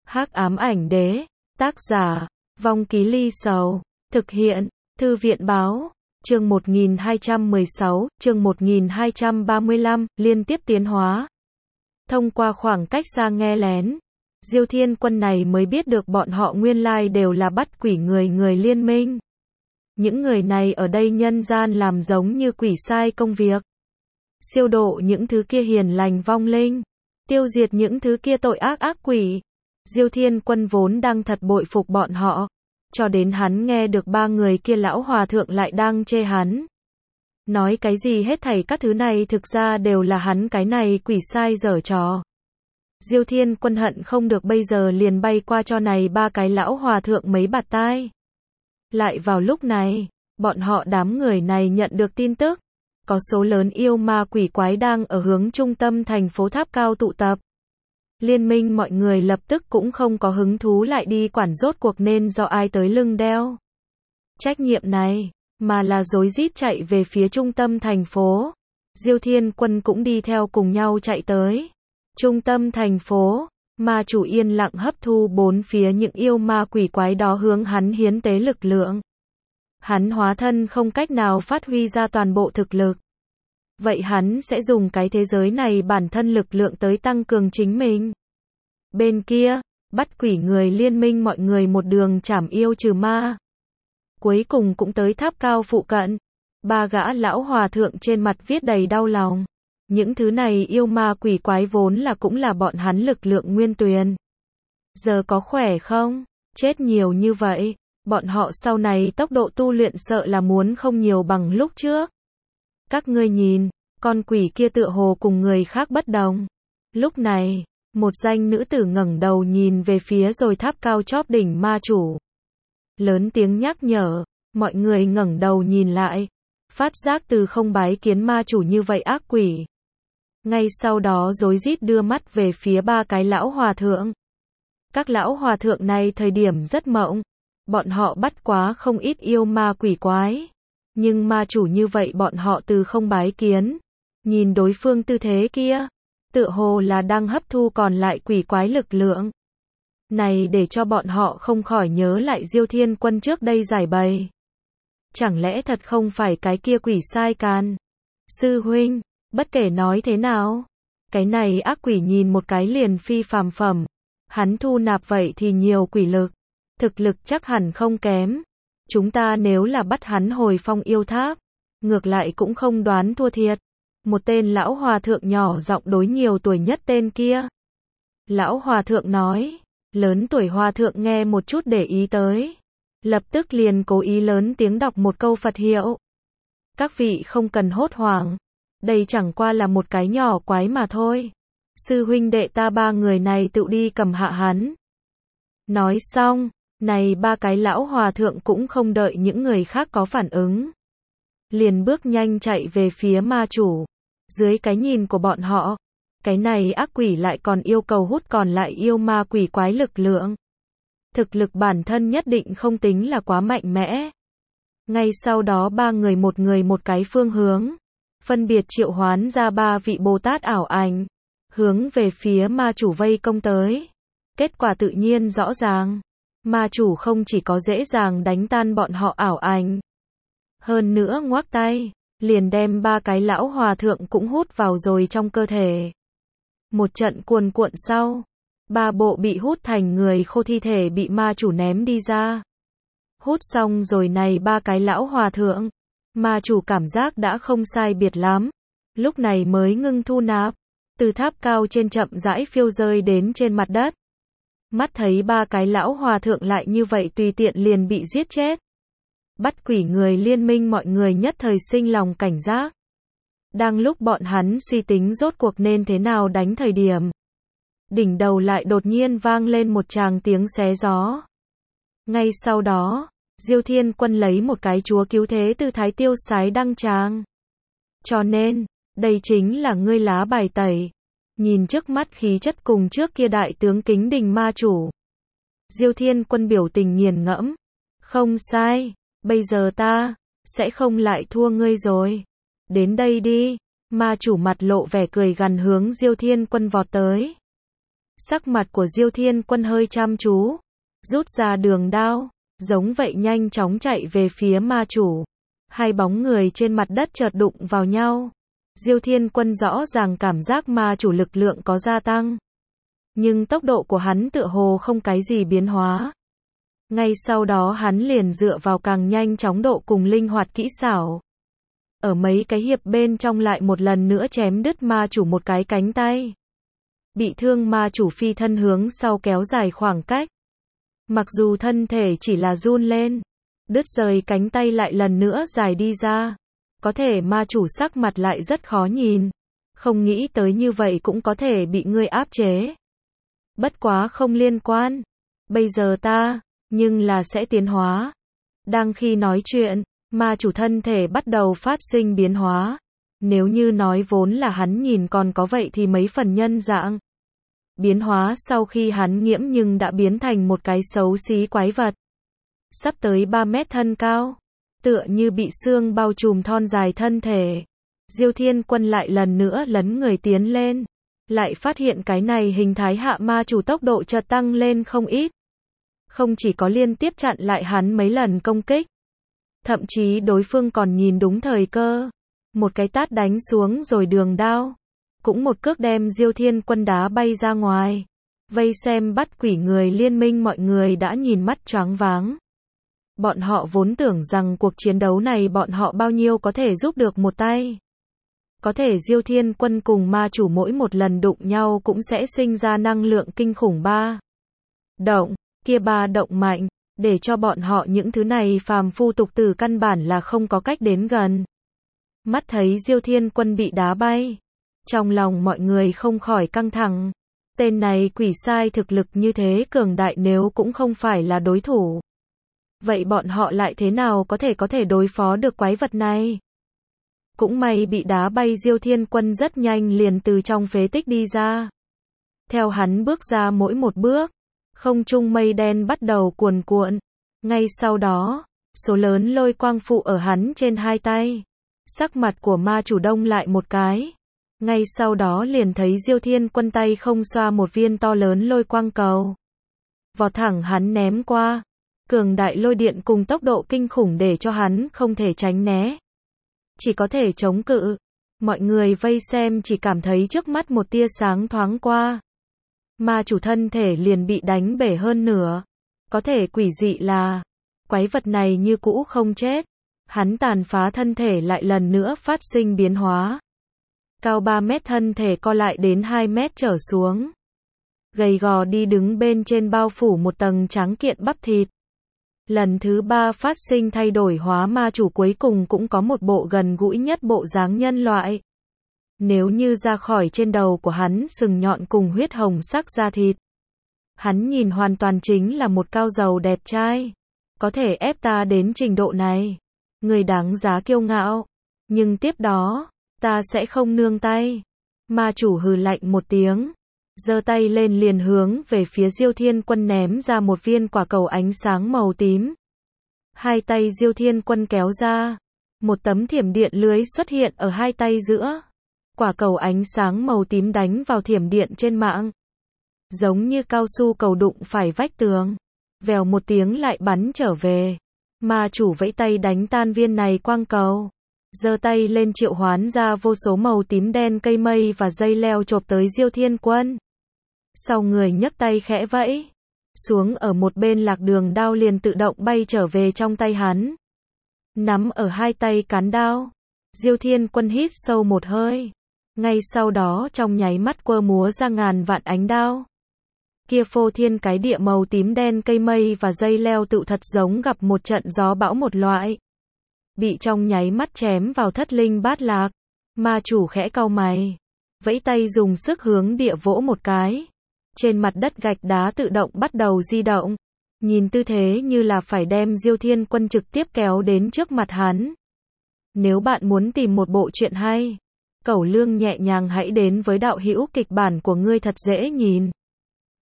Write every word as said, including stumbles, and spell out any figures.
Hắc ám ảnh đế, tác giả, Vong Ký Ly Sầu, thực hiện, Thư viện báo, chương một nghìn hai trăm mười sáu, chương một nghìn hai trăm ba mươi lăm, liên tiếp tiến hóa. Thông qua khoảng cách xa nghe lén, Diêu Thiên Quân này mới biết được bọn họ nguyên lai đều là bắt quỷ người người liên minh. Những người này ở đây nhân gian làm giống như quỷ sai công việc. Siêu độ những thứ kia hiền lành vong linh, tiêu diệt những thứ kia tội ác ác quỷ. Diêu Thiên Quân vốn đang thật bội phục bọn họ, cho đến hắn nghe được ba người kia lão hòa thượng lại đang chê hắn. Nói cái gì hết thảy các thứ này thực ra đều là hắn cái này quỷ sai giở trò. Diêu Thiên Quân hận không được bây giờ liền bay qua cho này ba cái lão hòa thượng mấy bạt tai. Lại vào lúc này, bọn họ đám người này nhận được tin tức, có số lớn yêu ma quỷ quái đang ở hướng trung tâm thành phố Tháp Cao tụ tập. Liên minh mọi người lập tức cũng không có hứng thú lại đi quản rốt cuộc nên do ai tới lưng đeo trách nhiệm này, mà là rối rít chạy về phía trung tâm thành phố. Diêu Thiên Quân cũng đi theo cùng nhau chạy tới trung tâm thành phố, ma chủ yên lặng hấp thu bốn phía những yêu ma quỷ quái đó hướng hắn hiến tế lực lượng. Hắn hóa thân không cách nào phát huy ra toàn bộ thực lực. Vậy hắn sẽ dùng cái thế giới này bản thân lực lượng tới tăng cường chính mình. Bên kia, bắt quỷ người liên minh mọi người một đường trảm yêu trừ ma. Cuối cùng cũng tới Tháp Cao phụ cận. Ba gã lão hòa thượng trên mặt viết đầy đau lòng. Những thứ này yêu ma quỷ quái vốn là cũng là bọn hắn lực lượng nguyên tuyền. Giờ có khỏe không? Chết nhiều như vậy, bọn họ sau này tốc độ tu luyện sợ là muốn không nhiều bằng lúc trước. Các ngươi nhìn, con quỷ kia tựa hồ cùng người khác bất đồng. Lúc này, một danh nữ tử ngẩng đầu nhìn về phía rồi Tháp Cao chóp đỉnh ma chủ. Lớn tiếng nhắc nhở, mọi người ngẩng đầu nhìn lại, phát giác từ không bái kiến ma chủ như vậy ác quỷ. Ngay sau đó rối rít đưa mắt về phía ba cái lão hòa thượng. Các lão hòa thượng này thời điểm rất mộng, bọn họ bắt quá không ít yêu ma quỷ quái. Nhưng ma chủ như vậy bọn họ từ không bái kiến. Nhìn đối phương tư thế kia, tựa hồ là đang hấp thu còn lại quỷ quái lực lượng. Này để cho bọn họ không khỏi nhớ lại Diêu Thiên Quân trước đây giải bày. Chẳng lẽ thật không phải cái kia quỷ sai can? Sư huynh, bất kể nói thế nào, cái này ác quỷ nhìn một cái liền phi phàm phẩm. Hắn thu nạp vậy thì nhiều quỷ lực, thực lực chắc hẳn không kém. Chúng ta nếu là bắt hắn hồi phong yêu tháp, ngược lại cũng không đoán thua thiệt. Một tên lão hòa thượng nhỏ giọng đối nhiều tuổi nhất tên kia. Lão hòa thượng nói, lớn tuổi hòa thượng nghe một chút để ý tới. Lập tức liền cố ý lớn tiếng đọc một câu Phật hiệu. Các vị không cần hốt hoảng, đây chẳng qua là một cái nhỏ quái mà thôi. Sư huynh đệ ta ba người này tự đi cầm hạ hắn. Nói xong, này ba cái lão hòa thượng cũng không đợi những người khác có phản ứng. Liền bước nhanh chạy về phía ma chủ. Dưới cái nhìn của bọn họ, cái này ác quỷ lại còn yêu cầu hút còn lại yêu ma quỷ quái lực lượng. Thực lực bản thân nhất định không tính là quá mạnh mẽ. Ngay sau đó ba người một người một cái phương hướng, phân biệt triệu hoán ra ba vị Bồ Tát ảo ảnh, hướng về phía ma chủ vây công tới. Kết quả tự nhiên rõ ràng, ma chủ không chỉ có dễ dàng đánh tan bọn họ ảo ảnh, hơn nữa ngoác tay, liền đem ba cái lão hòa thượng cũng hút vào rồi trong cơ thể. Một trận cuồn cuộn sau, ba bộ bị hút thành người khô thi thể bị ma chủ ném đi ra. Hút xong rồi này ba cái lão hòa thượng, ma chủ cảm giác đã không sai biệt lắm, lúc này mới ngưng thu nạp, từ tháp cao trên chậm rãi phiêu rơi đến trên mặt đất. Mắt thấy ba cái lão hòa thượng lại như vậy tùy tiện liền bị giết chết. Bắt quỷ người liên minh mọi người nhất thời sinh lòng cảnh giác. Đang lúc bọn hắn suy tính rốt cuộc nên thế nào đánh thời điểm, đỉnh đầu lại đột nhiên vang lên một tràng tiếng xé gió. Ngay sau đó, Diêu Thiên Quân lấy một cái chúa cứu thế tư thái tiêu sái đăng tràng. Cho nên, đây chính là ngươi lá bài tẩy. Nhìn trước mắt khí chất cùng trước kia đại tướng Kính Đình ma chủ, Diêu Thiên Quân biểu tình nghiền ngẫm. Không sai, bây giờ ta sẽ không lại thua ngươi rồi. Đến đây đi. Ma chủ mặt lộ vẻ cười gằn hướng Diêu Thiên Quân vọt tới. Sắc mặt của Diêu Thiên Quân hơi chăm chú, rút ra đường đao, giống vậy nhanh chóng chạy về phía ma chủ. Hai bóng người trên mặt đất chợt đụng vào nhau. Diêu Thiên Quân rõ ràng cảm giác ma chủ lực lượng có gia tăng, nhưng tốc độ của hắn tựa hồ không cái gì biến hóa. Ngay sau đó hắn liền dựa vào càng nhanh chóng độ cùng linh hoạt kỹ xảo. Ở mấy cái hiệp bên trong lại một lần nữa chém đứt ma chủ một cái cánh tay. Bị thương ma chủ phi thân hướng sau kéo dài khoảng cách. Mặc dù thân thể chỉ là run lên, đứt rời cánh tay lại lần nữa dài đi ra. Có thể ma chủ sắc mặt lại rất khó nhìn. Không nghĩ tới như vậy cũng có thể bị ngươi áp chế. Bất quá không liên quan. Bây giờ ta, nhưng là sẽ tiến hóa. Đang khi nói chuyện, ma chủ thân thể bắt đầu phát sinh biến hóa. Nếu như nói vốn là hắn nhìn còn có vậy thì mấy phần nhân dạng. Biến hóa sau khi hắn nhiễm nhưng đã biến thành một cái xấu xí quái vật. Sắp tới ba mét thân cao. Tựa như bị xương bao trùm thon dài thân thể. Diêu Thiên Quân lại lần nữa lấn người tiến lên. Lại phát hiện cái này hình thái hạ ma chủ tốc độ chợt tăng lên không ít. Không chỉ có liên tiếp chặn lại hắn mấy lần công kích. Thậm chí đối phương còn nhìn đúng thời cơ. Một cái tát đánh xuống rồi đường đao. Cũng một cước đem Diêu Thiên Quân đá bay ra ngoài. Vây xem bắt quỷ người liên minh mọi người đã nhìn mắt choáng váng. Bọn họ vốn tưởng rằng cuộc chiến đấu này bọn họ bao nhiêu có thể giúp được một tay. Có thể Diêu Thiên Quân cùng ma chủ mỗi một lần đụng nhau cũng sẽ sinh ra năng lượng kinh khủng ba động, kia ba động mạnh, để cho bọn họ những thứ này phàm phu tục tử căn bản là không có cách đến gần. Mắt thấy Diêu Thiên Quân bị đá bay, trong lòng mọi người không khỏi căng thẳng. Tên này quỷ sai thực lực như thế cường đại nếu cũng không phải là đối thủ. Vậy bọn họ lại thế nào có thể có thể đối phó được quái vật này? Cũng may bị đá bay Diêu Thiên Quân rất nhanh liền từ trong phế tích đi ra. Theo hắn bước ra mỗi một bước, không trung mây đen bắt đầu cuồn cuộn. Ngay sau đó, số lớn lôi quang phụ ở hắn trên hai tay. Sắc mặt của ma chủ đông lại một cái. Ngay sau đó liền thấy Diêu Thiên Quân tay không xoa một viên to lớn lôi quang cầu. Vọt thẳng hắn ném qua. Cường đại lôi điện cùng tốc độ kinh khủng để cho hắn không thể tránh né. Chỉ có thể chống cự. Mọi người vây xem chỉ cảm thấy trước mắt một tia sáng thoáng qua. Ma chủ thân thể liền bị đánh bể hơn nửa. Có thể quỷ dị là, quái vật này như cũ không chết. Hắn tàn phá thân thể lại lần nữa phát sinh biến hóa. Cao ba mét thân thể co lại đến hai mét trở xuống. Gầy gò đi đứng bên trên bao phủ một tầng trắng kiện bắp thịt. Lần thứ ba phát sinh thay đổi hóa ma chủ cuối cùng cũng có một bộ gần gũi nhất bộ dáng nhân loại. Nếu như ra khỏi trên đầu của hắn sừng nhọn cùng huyết hồng sắc da thịt. Hắn nhìn hoàn toàn chính là một cao giàu đẹp trai. Có thể ép ta đến trình độ này. Người đáng giá kiêu ngạo. Nhưng tiếp đó, ta sẽ không nương tay. Ma chủ hừ lạnh một tiếng. Giơ tay lên liền hướng về phía Diêu Thiên Quân ném ra một viên quả cầu ánh sáng màu tím. Hai tay Diêu Thiên Quân kéo ra. Một tấm thiểm điện lưới xuất hiện ở hai tay giữa. Quả cầu ánh sáng màu tím đánh vào thiểm điện trên mạng. Giống như cao su cầu đụng phải vách tường. Vèo một tiếng lại bắn trở về. Ma chủ vẫy tay đánh tan viên này quang cầu. Giơ tay lên triệu hoán ra vô số màu tím đen cây mây và dây leo chộp tới Diêu Thiên Quân. Sau người nhấc tay khẽ vẫy. Xuống ở một bên lạc đường đao liền tự động bay trở về trong tay hắn. Nắm ở hai tay cán đao. Diêu Thiên Quân hít sâu một hơi. Ngay sau đó trong nháy mắt quơ múa ra ngàn vạn ánh đao. Kia phô thiên cái địa màu tím đen cây mây và dây leo tự thật giống gặp một trận gió bão một loại. Bị trong nháy mắt chém vào thất linh bát lạc. Ma chủ khẽ cau mày. Vẫy tay dùng sức hướng địa vỗ một cái. Trên mặt đất gạch đá tự động bắt đầu di động. Nhìn tư thế như là phải đem Diêu Thiên Quân trực tiếp kéo đến trước mặt hắn. Nếu bạn muốn tìm một bộ truyện hay, Cẩu Lương nhẹ nhàng hãy đến với đạo hữu kịch bản của ngươi thật dễ nhìn.